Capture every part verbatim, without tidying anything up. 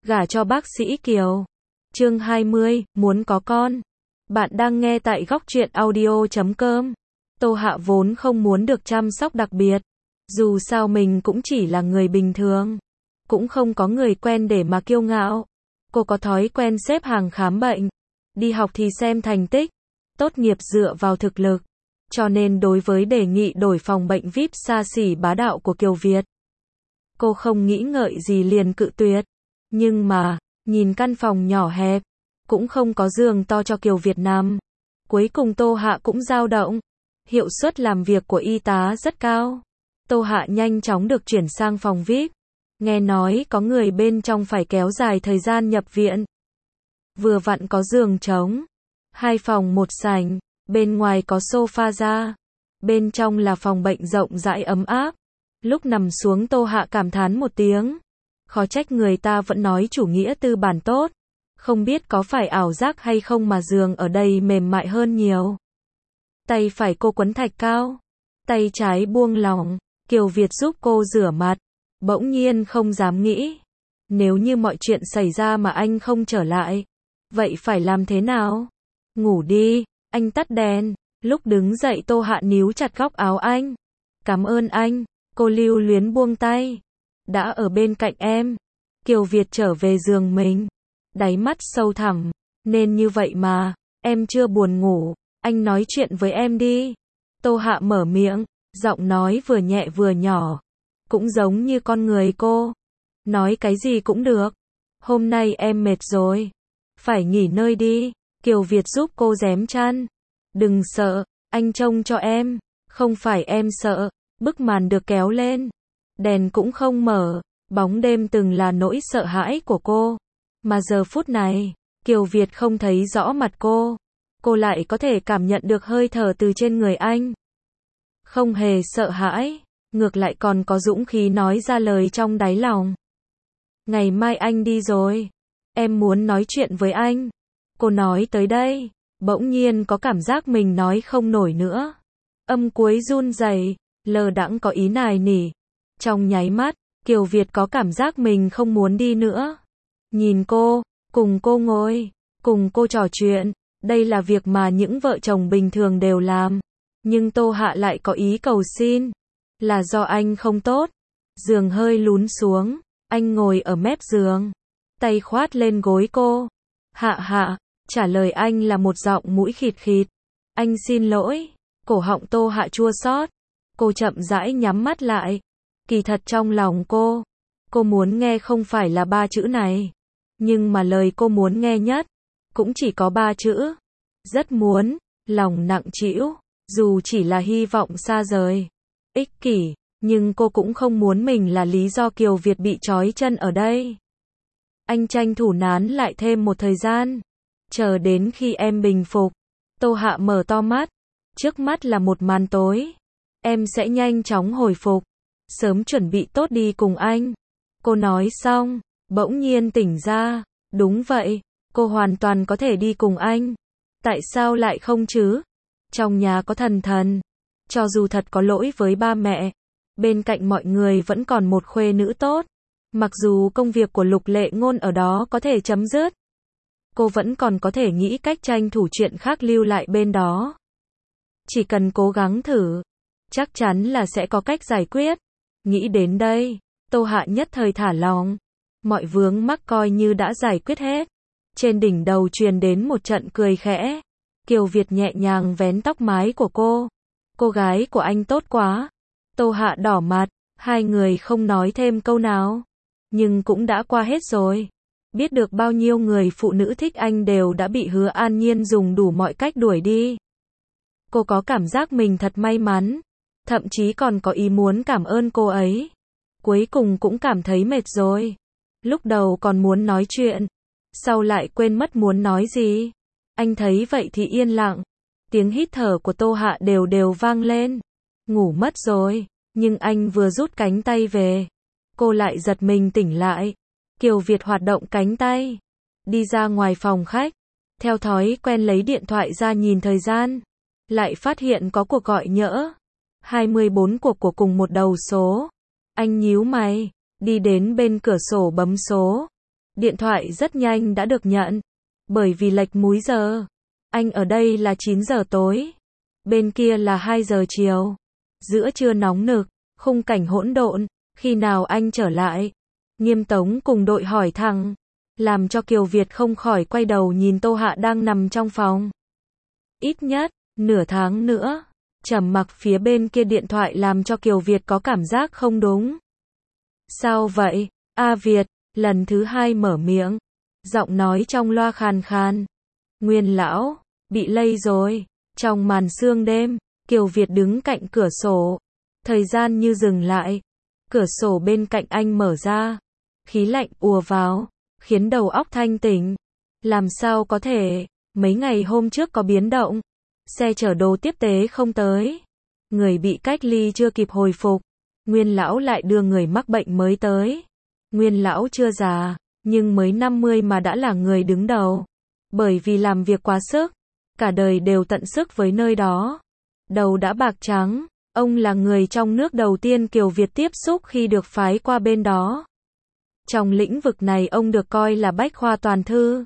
Gả cho bác sĩ Kiều. Chương hai mươi, muốn có con. Bạn đang nghe tại góc truyện audio chấm com. Tô Hạ vốn không muốn được chăm sóc đặc biệt. Dù sao mình cũng chỉ là người bình thường. Cũng không có người quen để mà kiêu ngạo. Cô có thói quen xếp hàng khám bệnh. Đi học thì xem thành tích. Tốt nghiệp dựa vào thực lực. Cho nên đối với đề nghị đổi phòng bệnh vi ai pi xa xỉ bá đạo của Kiều Việt, cô không nghĩ ngợi gì liền cự tuyệt. Nhưng mà, nhìn căn phòng nhỏ hẹp, cũng không có giường to cho Kiều Việt nằm. Cuối cùng Tô Hạ cũng dao động. Hiệu suất làm việc của y tá rất cao. Tô Hạ nhanh chóng được chuyển sang phòng vi ai pi. Nghe nói có người bên trong phải kéo dài thời gian nhập viện. Vừa vặn có giường trống. Hai phòng một sảnh, bên ngoài có sofa ra. Bên trong là phòng bệnh rộng rãi ấm áp. Lúc nằm xuống Tô Hạ cảm thán một tiếng. Khó trách người ta vẫn nói chủ nghĩa tư bản tốt. Không biết có phải ảo giác hay không mà giường ở đây mềm mại hơn nhiều. Tay phải cô quấn thạch cao. Tay trái buông lỏng. Kiều Việt giúp cô rửa mặt. Bỗng nhiên không dám nghĩ. Nếu như mọi chuyện xảy ra mà anh không trở lại. Vậy phải làm thế nào? Ngủ đi. Anh tắt đèn. Lúc đứng dậy Tô Hạ níu chặt góc áo anh. Cảm ơn anh. Cô lưu luyến buông tay. Đã ở bên cạnh em. Kiều Việt trở về giường mình. Đáy mắt sâu thẳm. Nên như vậy mà. Em chưa buồn ngủ. Anh nói chuyện với em đi. Tô Hạ mở miệng. Giọng nói vừa nhẹ vừa nhỏ. Cũng giống như con người cô. Nói cái gì cũng được. Hôm nay em mệt rồi. Phải nghỉ ngơi đi. Kiều Việt giúp cô rém chăn. Đừng sợ. Anh trông cho em. Không phải em sợ. Bức màn được kéo lên. Đèn cũng không mở. Bóng đêm từng là nỗi sợ hãi của cô. Mà giờ phút này, Kiều Việt không thấy rõ mặt cô. Cô lại có thể cảm nhận được hơi thở từ trên người anh. Không hề sợ hãi. Ngược lại còn có dũng khí nói ra lời trong đáy lòng. Ngày mai anh đi rồi. Em muốn nói chuyện với anh. Cô nói tới đây. Bỗng nhiên có cảm giác mình nói không nổi nữa. Âm cuối run rẩy, lờ đãng có ý nài nỉ. Trong nháy mắt, Kiều Việt có cảm giác mình không muốn đi nữa. Nhìn cô, cùng cô ngồi, cùng cô trò chuyện. Đây là việc mà những vợ chồng bình thường đều làm. Nhưng Tô Hạ lại có ý cầu xin. Là do anh không tốt. Giường hơi lún xuống. Anh ngồi ở mép giường. Tay khoát lên gối cô. Hạ hạ. Trả lời anh là một giọng mũi khịt khịt. Anh xin lỗi. Cổ họng Tô Hạ chua xót. Cô chậm rãi nhắm mắt lại. Kỳ thật trong lòng cô. Cô muốn nghe không phải là ba chữ này. Nhưng mà lời cô muốn nghe nhất. Cũng chỉ có ba chữ. Rất muốn. Lòng nặng trĩu. Dù chỉ là hy vọng xa rời. Ích kỷ. Nhưng cô cũng không muốn mình là lý do Kiều Việt bị trói chân ở đây. Anh tranh thủ nán lại thêm một thời gian. Chờ đến khi em bình phục. Tô Hạ mở to mắt. Trước mắt là một màn tối. Em sẽ nhanh chóng hồi phục. Sớm chuẩn bị tốt đi cùng anh. Cô nói xong. Bỗng nhiên tỉnh ra. Đúng vậy. Cô hoàn toàn có thể đi cùng anh. Tại sao lại không chứ? Trong nhà có thần thần. Cho dù thật có lỗi với ba mẹ. Bên cạnh mọi người vẫn còn một khuê nữ tốt. Mặc dù công việc của Lục Lệ Ngôn ở đó có thể chấm dứt. Cô vẫn còn có thể nghĩ cách tranh thủ chuyện khác lưu lại bên đó. Chỉ cần cố gắng thử. Chắc chắn là sẽ có cách giải quyết. Nghĩ đến đây. Tô Hạ nhất thời thả lòng. Mọi vướng mắc coi như đã giải quyết hết. Trên đỉnh đầu truyền đến một trận cười khẽ. Kiều Việt nhẹ nhàng vén tóc mái của cô. Cô gái của anh tốt quá. Tô Hạ đỏ mặt. Hai người không nói thêm câu nào. Nhưng cũng đã qua hết rồi. Biết được bao nhiêu người phụ nữ thích anh đều đã bị Hứa An Nhiên dùng đủ mọi cách đuổi đi. Cô có cảm giác mình thật may mắn. Thậm chí còn có ý muốn cảm ơn cô ấy. Cuối cùng cũng cảm thấy mệt rồi. Lúc đầu còn muốn nói chuyện. Sau lại quên mất muốn nói gì. Anh thấy vậy thì yên lặng. Tiếng hít thở của Tô Hạ đều đều vang lên. Ngủ mất rồi. Nhưng anh vừa rút cánh tay về. Cô lại giật mình tỉnh lại. Kiều Việt hoạt động cánh tay. Đi ra ngoài phòng khách. Theo thói quen lấy điện thoại ra nhìn thời gian. Lại phát hiện có cuộc gọi nhỡ. hai mươi bốn cuộc của cùng một đầu số. Anh nhíu mày. Đi đến bên cửa sổ bấm số. Điện thoại rất nhanh đã được nhận. Bởi vì lệch múi giờ. Anh ở đây là chín giờ tối. Bên kia là hai giờ chiều. Giữa trưa nóng nực, khung cảnh hỗn độn. Khi nào anh trở lại? Nghiêm Tống cùng đội hỏi thẳng. Làm cho Kiều Việt không khỏi quay đầu nhìn Tô Hạ đang nằm trong phòng. Ít nhất, nửa tháng nữa. Trầm mặc phía bên kia điện thoại làm cho Kiều Việt có cảm giác không đúng. Sao vậy? A Việt, lần thứ hai mở miệng. Giọng nói trong loa khàn khàn. Nguyên lão, bị lây rồi. Trong màn sương đêm, Kiều Việt đứng cạnh cửa sổ. Thời gian như dừng lại. Cửa sổ bên cạnh anh mở ra. Khí lạnh ùa vào, khiến đầu óc thanh tỉnh. Làm sao có thể, mấy ngày hôm trước có biến động. Xe chở đồ tiếp tế không tới. Người bị cách ly chưa kịp hồi phục. Nguyên lão lại đưa người mắc bệnh mới tới. Nguyên lão chưa già, nhưng mới năm mươi mà đã là người đứng đầu. Bởi vì làm việc quá sức, cả đời đều tận sức với nơi đó. Đầu đã bạc trắng, ông là người trong nước đầu tiên Kiều Việt tiếp xúc khi được phái qua bên đó. Trong lĩnh vực này ông được coi là bách khoa toàn thư.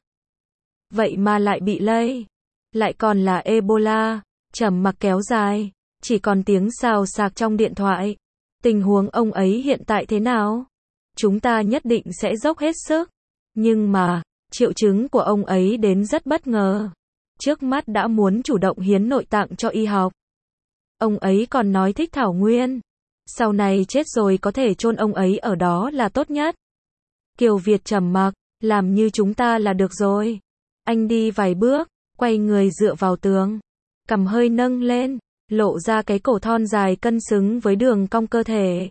Vậy mà lại bị lây. Lại còn là Ebola. Trầm mặc kéo dài. Chỉ còn tiếng xào xạc trong điện thoại. Tình huống ông ấy hiện tại thế nào? Chúng ta nhất định sẽ dốc hết sức. Nhưng mà, triệu chứng của ông ấy đến rất bất ngờ. Trước mắt đã muốn chủ động hiến nội tạng cho y học. Ông ấy còn nói thích thảo nguyên. Sau này chết rồi có thể chôn ông ấy ở đó là tốt nhất. Kiều Việt trầm mặc, làm như chúng ta là được rồi. Anh đi vài bước, quay người dựa vào tường. Cằm hơi nâng lên, lộ ra cái cổ thon dài cân xứng với đường cong cơ thể.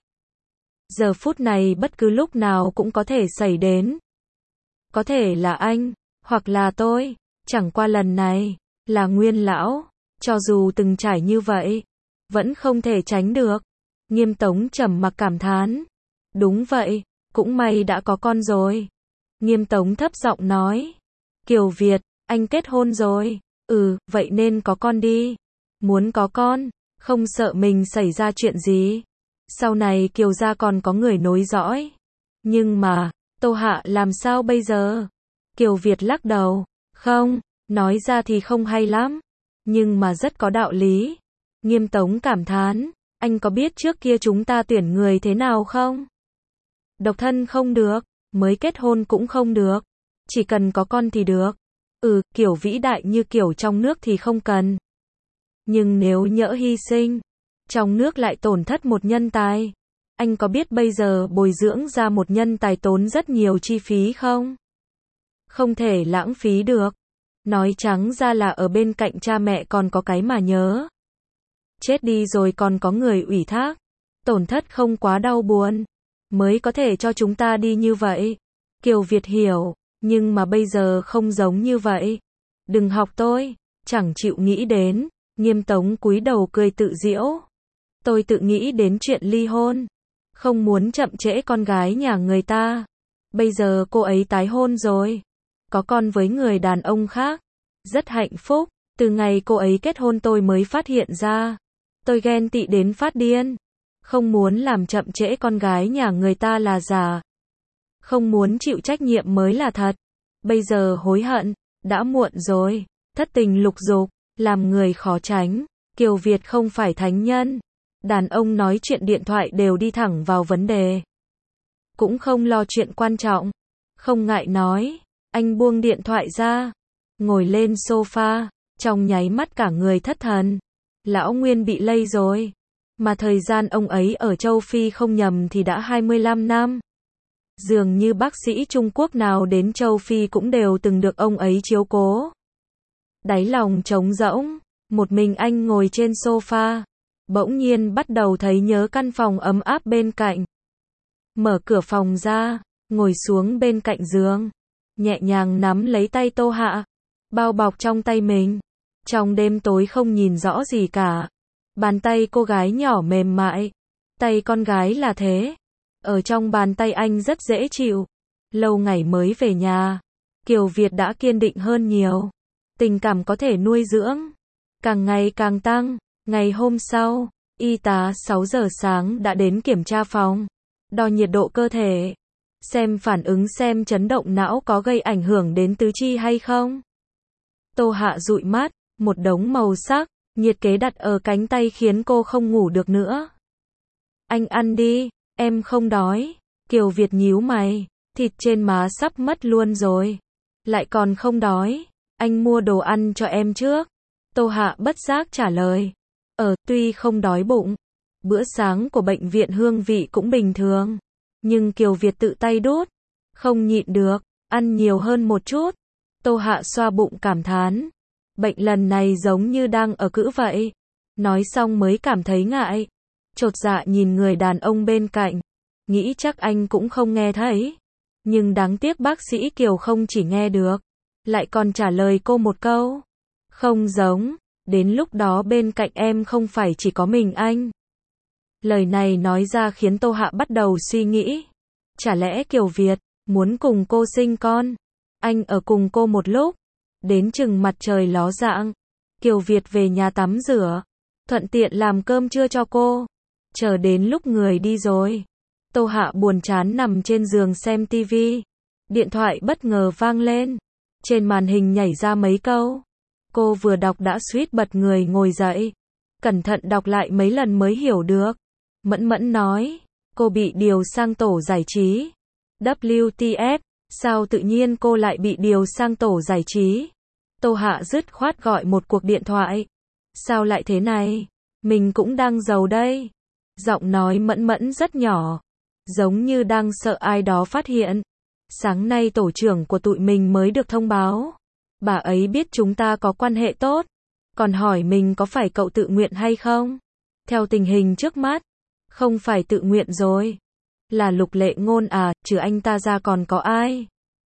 Giờ phút này bất cứ lúc nào cũng có thể xảy đến. Có thể là anh, hoặc là tôi, chẳng qua lần này, là Nguyên lão, cho dù từng trải như vậy, vẫn không thể tránh được. Nghiêm Tống trầm mặc cảm thán. Đúng vậy, cũng may đã có con rồi. Nghiêm Tống thấp giọng nói. Kiều Việt, anh kết hôn rồi. Ừ, vậy nên có con đi. Muốn có con, không sợ mình xảy ra chuyện gì. Sau này Kiều gia còn có người nối dõi. Nhưng mà, Tô Hạ làm sao bây giờ? Kiều Việt lắc đầu. Không, nói ra thì không hay lắm. Nhưng mà rất có đạo lý. Nghiêm Tống cảm thán. Anh có biết trước kia chúng ta tuyển người thế nào không? Độc thân không được, mới kết hôn cũng không được. Chỉ cần có con thì được. Ừ, kiểu vĩ đại như kiểu trong nước thì không cần. Nhưng nếu nhỡ hy sinh, trong nước lại tổn thất một nhân tài. Anh có biết bây giờ bồi dưỡng ra một nhân tài tốn rất nhiều chi phí không? Không thể lãng phí được. Nói trắng ra là ở bên cạnh cha mẹ còn có cái mà nhớ. Chết đi rồi còn có người ủy thác. Tổn thất không quá đau buồn. Mới có thể cho chúng ta đi như vậy. Kiều Việt hiểu. Nhưng mà bây giờ không giống như vậy. Đừng học tôi. Chẳng chịu nghĩ đến. Nghiêm Tống cúi đầu cười tự giễu. Tôi tự nghĩ đến chuyện ly hôn. Không muốn chậm trễ con gái nhà người ta. Bây giờ cô ấy tái hôn rồi. Có con với người đàn ông khác. Rất hạnh phúc. Từ ngày cô ấy kết hôn tôi mới phát hiện ra. Tôi ghen tị đến phát điên. Không muốn làm chậm trễ con gái nhà người ta là giả. Không muốn chịu trách nhiệm mới là thật. Bây giờ hối hận, đã muộn rồi. Thất tình lục dục, làm người khó tránh. Kiều Việt không phải thánh nhân. Đàn ông nói chuyện điện thoại đều đi thẳng vào vấn đề. Cũng không lo chuyện quan trọng. Không ngại nói. Anh buông điện thoại ra. Ngồi lên sofa. Trong nháy mắt cả người thất thần. Lão Nguyên bị lây rồi. Mà thời gian ông ấy ở châu Phi không nhầm thì đã hai mươi lăm năm. Dường như bác sĩ Trung Quốc nào đến châu Phi cũng đều từng được ông ấy chiếu cố. Đáy lòng trống rỗng. Một mình anh ngồi trên sofa. Bỗng nhiên bắt đầu thấy nhớ căn phòng ấm áp bên cạnh. Mở cửa phòng ra. Ngồi xuống bên cạnh giường. Nhẹ nhàng nắm lấy tay Tô Hạ. Bao bọc trong tay mình. Trong đêm tối không nhìn rõ gì cả. Bàn tay cô gái nhỏ mềm mại. Tay con gái là thế. Ở trong bàn tay anh rất dễ chịu. Lâu ngày mới về nhà. Kiều Việt đã kiên định hơn nhiều. Tình cảm có thể nuôi dưỡng. Càng ngày càng tăng. Ngày hôm sau, y tá sáu giờ sáng đã đến kiểm tra phòng. Đo nhiệt độ cơ thể. xem phản ứng xem chấn động não có gây ảnh hưởng đến tứ chi hay không. Tô Hạ dụi mắt, một đống màu sắc, nhiệt kế đặt ở cánh tay khiến cô không ngủ được nữa. Anh ăn đi, em không đói. Kiều Việt nhíu mày, thịt trên má sắp mất luôn rồi. Lại còn không đói, anh mua đồ ăn cho em trước. Tô Hạ bất giác trả lời. Ờ, tuy không đói bụng, bữa sáng của bệnh viện hương vị cũng bình thường. Nhưng Kiều Việt tự tay đút, không nhịn được, ăn nhiều hơn một chút. Tô Hạ xoa bụng cảm thán. Bệnh lần này giống như đang ở cữ vậy. Nói xong mới cảm thấy ngại. Chột dạ nhìn người đàn ông bên cạnh. Nghĩ chắc anh cũng không nghe thấy. Nhưng đáng tiếc bác sĩ Kiều không chỉ nghe được, lại còn trả lời cô một câu. Không giống, đến lúc đó bên cạnh em không phải chỉ có mình anh. Lời này nói ra khiến Tô Hạ bắt đầu suy nghĩ. Chả lẽ Kiều Việt muốn cùng cô sinh con? Anh ở cùng cô một lúc. Đến chừng mặt trời ló dạng, Kiều Việt về nhà tắm rửa, thuận tiện làm cơm trưa cho cô. Chờ đến lúc người đi rồi, Tô Hạ buồn chán nằm trên giường xem tivi. Điện thoại bất ngờ vang lên. Trên màn hình nhảy ra mấy câu. Cô vừa đọc đã suýt bật người ngồi dậy. Cẩn thận đọc lại mấy lần mới hiểu được. Mẫn Mẫn nói, cô bị điều sang tổ giải trí. W T F, sao tự nhiên cô lại bị điều sang tổ giải trí? Tô Hạ dứt khoát gọi một cuộc điện thoại. Sao lại thế này? Mình cũng đang giàu đây. Giọng nói Mẫn Mẫn rất nhỏ, giống như đang sợ ai đó phát hiện. Sáng nay tổ trưởng của tụi mình mới được thông báo. Bà ấy biết chúng ta có quan hệ tốt, còn hỏi mình có phải cậu tự nguyện hay không. Theo tình hình trước mắt, không phải tự nguyện rồi. Là Lục Lệ Ngôn à, trừ anh ta ra còn có ai?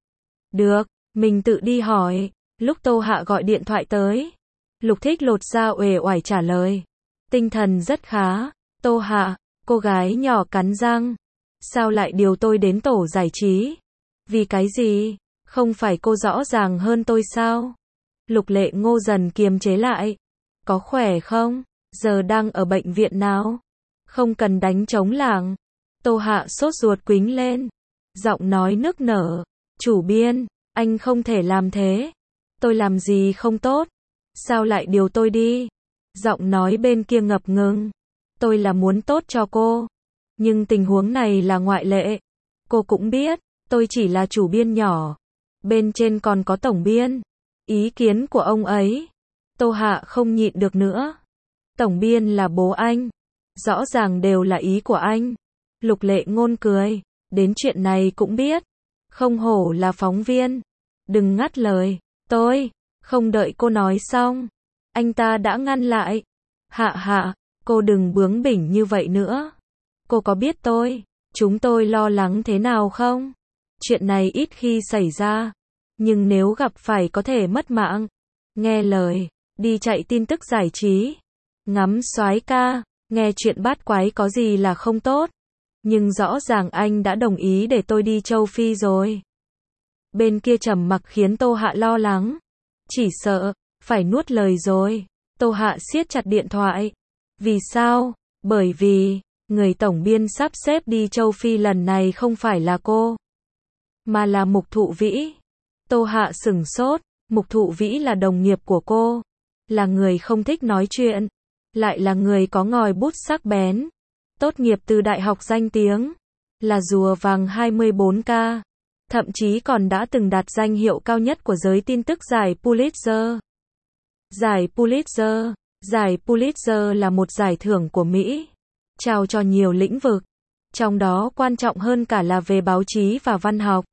Được, mình tự đi hỏi. Lúc Tô Hạ gọi điện thoại tới, Lục Thích lột da uể oải trả lời. Tinh thần rất khá. Tô Hạ, cô gái nhỏ cắn răng. Sao lại điều tôi đến tổ giải trí? Vì cái gì? Không phải cô rõ ràng hơn tôi sao? Lục Lệ Ngô dần kiềm chế lại. Có khỏe không? Giờ đang ở bệnh viện nào? Không cần đánh trống lảng. Tô Hạ sốt ruột quính lên. Giọng nói nức nở. Chủ biên, anh không thể làm thế. Tôi làm gì không tốt? Sao lại điều tôi đi? Giọng nói bên kia ngập ngừng. Tôi là muốn tốt cho cô. Nhưng tình huống này là ngoại lệ. Cô cũng biết, tôi chỉ là chủ biên nhỏ. Bên trên còn có tổng biên. Ý kiến của ông ấy. Tô Hạ không nhịn được nữa. Tổng biên là bố anh. Rõ ràng đều là ý của anh. Lục Lệ Ngôn cười. Đến chuyện này cũng biết. Không hổ là phóng viên. Đừng ngắt lời. Tôi, không đợi cô nói xong. Anh ta đã ngăn lại. Hạ hạ, cô đừng bướng bỉnh như vậy nữa. Cô có biết tôi, chúng tôi lo lắng thế nào không? Chuyện này ít khi xảy ra. Nhưng nếu gặp phải có thể mất mạng. Nghe lời, đi chạy tin tức giải trí. Ngắm soái ca, nghe chuyện bát quái có gì là không tốt. Nhưng rõ ràng anh đã đồng ý để tôi đi châu Phi rồi. Bên kia trầm mặc khiến Tô Hạ lo lắng. Chỉ sợ, phải nuốt lời rồi. Tô Hạ siết chặt điện thoại. Vì sao? Bởi vì, người tổng biên sắp xếp đi châu Phi lần này không phải là cô, mà là Mục Thụ Vĩ. Tô Hạ sửng sốt. Mục Thụ Vĩ là đồng nghiệp của cô. Là người không thích nói chuyện. Lại là người có ngòi bút sắc bén. Tốt nghiệp từ đại học danh tiếng. Là rùa vàng hai mươi bốn K. Thậm chí còn đã từng đạt danh hiệu cao nhất của giới tin tức giải Pulitzer. Giải Pulitzer. Giải Pulitzer là một giải thưởng của Mỹ, trao cho nhiều lĩnh vực, trong đó quan trọng hơn cả là về báo chí và văn học.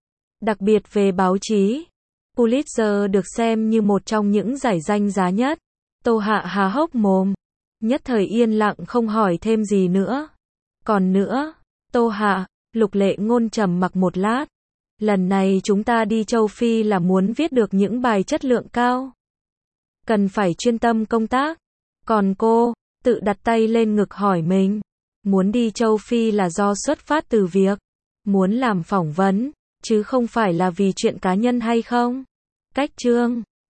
Đặc biệt về báo chí, Pulitzer được xem như một trong những giải danh giá nhất. Tô Hạ há hốc mồm, nhất thời yên lặng không hỏi thêm gì nữa. Còn nữa, Tô Hạ, Lục Lệ Ngôn trầm mặc một lát. Lần này chúng ta đi châu Phi là muốn viết được những bài chất lượng cao. Cần phải chuyên tâm công tác. Còn cô, tự đặt tay lên ngực hỏi mình. Muốn đi châu Phi là do xuất phát từ việc muốn làm phỏng vấn, chứ không phải là vì chuyện cá nhân hay không? Cách chương